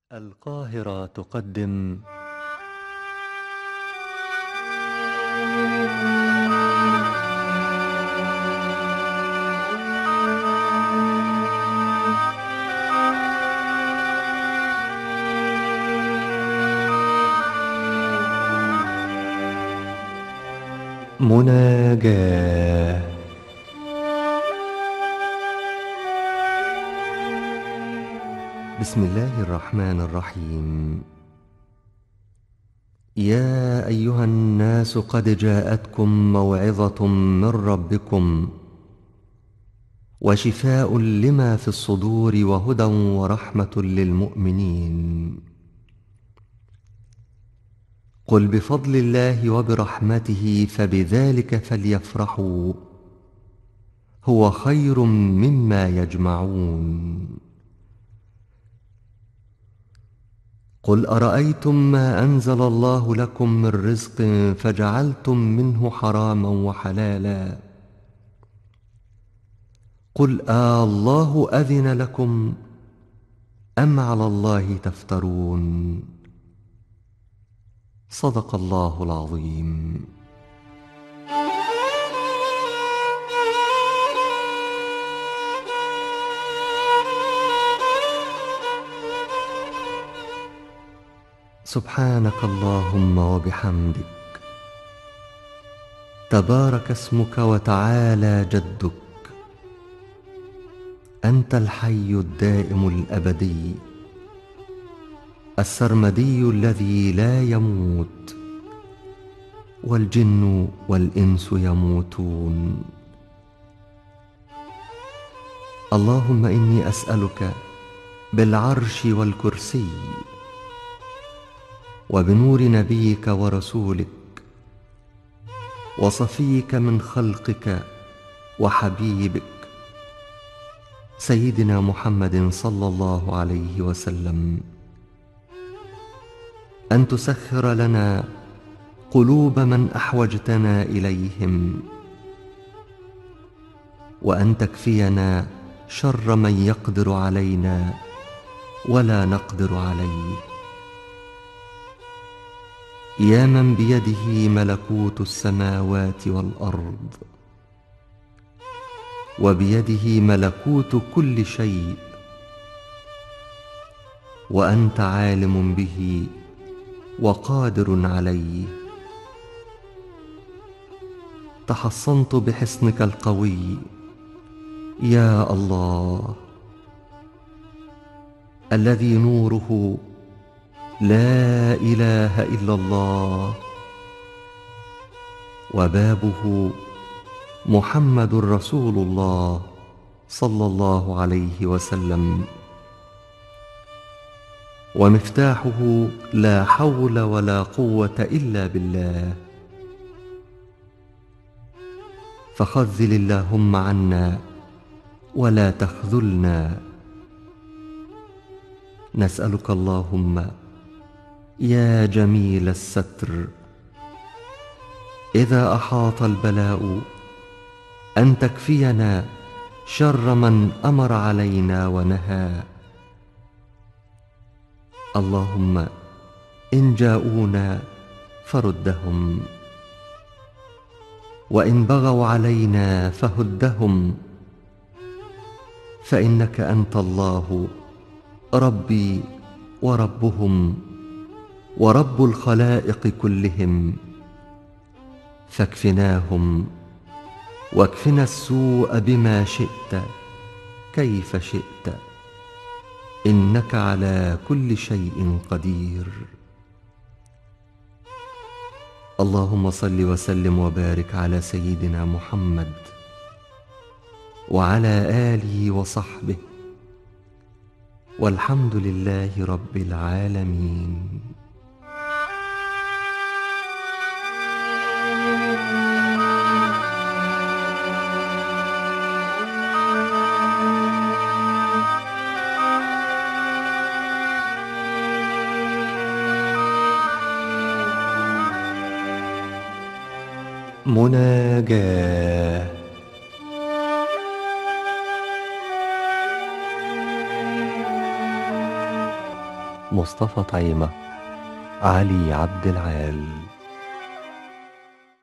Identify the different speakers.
Speaker 1: القاهرة تقدم مناجاة. بسم الله الرحمن الرحيم. يا أيها الناس قد جاءتكم موعظة من ربكم وشفاء لما في الصدور وهدى ورحمة للمؤمنين. قل بفضل الله وبرحمته فبذلك فليفرحوا هو خير مما يجمعون. قل أرأيتم ما أنزل الله لكم من رزق فجعلتم منه حراما وحلالا قل الله أذن لكم أم على الله تفترون. صدق الله العظيم. سبحانك اللهم وبحمدك، تبارك اسمك وتعالى جدك، أنت الحي الدائم الأبدي السرمدي الذي لا يموت، والجن والإنس يموتون. اللهم إني أسألك بالعرش والكرسي وبنور نبيك ورسولك وصفيك من خلقك وحبيبك سيدنا محمد صلى الله عليه وسلم أن تسخر لنا قلوب من أحوجتنا إليهم، وأن تكفينا شر من يقدر علينا ولا نقدر عليه. يا من بيده ملكوت السماوات والأرض وبيده ملكوت كل شيء، وأنت عالم به وقادر عليه، تحصنت بحصنك القوي يا الله، الذي نوره لا إله إلا الله وبابه محمد رسول الله صلى الله عليه وسلم، ومفتاحه لا حول ولا قوة إلا بالله. فخذل اللهم عنا ولا تخذلنا. نسألك اللهم يا جميل الستر إذا أحاط البلاء أن تكفينا شر من أمر علينا ونهى. اللهم إن جاءونا فردهم، وإن بغوا علينا فهدهم، فإنك أنت الله ربي وربهم ورب الخلائق كلهم، فاكفناهم واكفنا السوء بما شئت كيف شئت، إنك على كل شيء قدير. اللهم صل وسلم وبارك على سيدنا محمد وعلى آله وصحبه، والحمد لله رب العالمين. مناجاة. مصطفى طعيمة، علي عبد العال.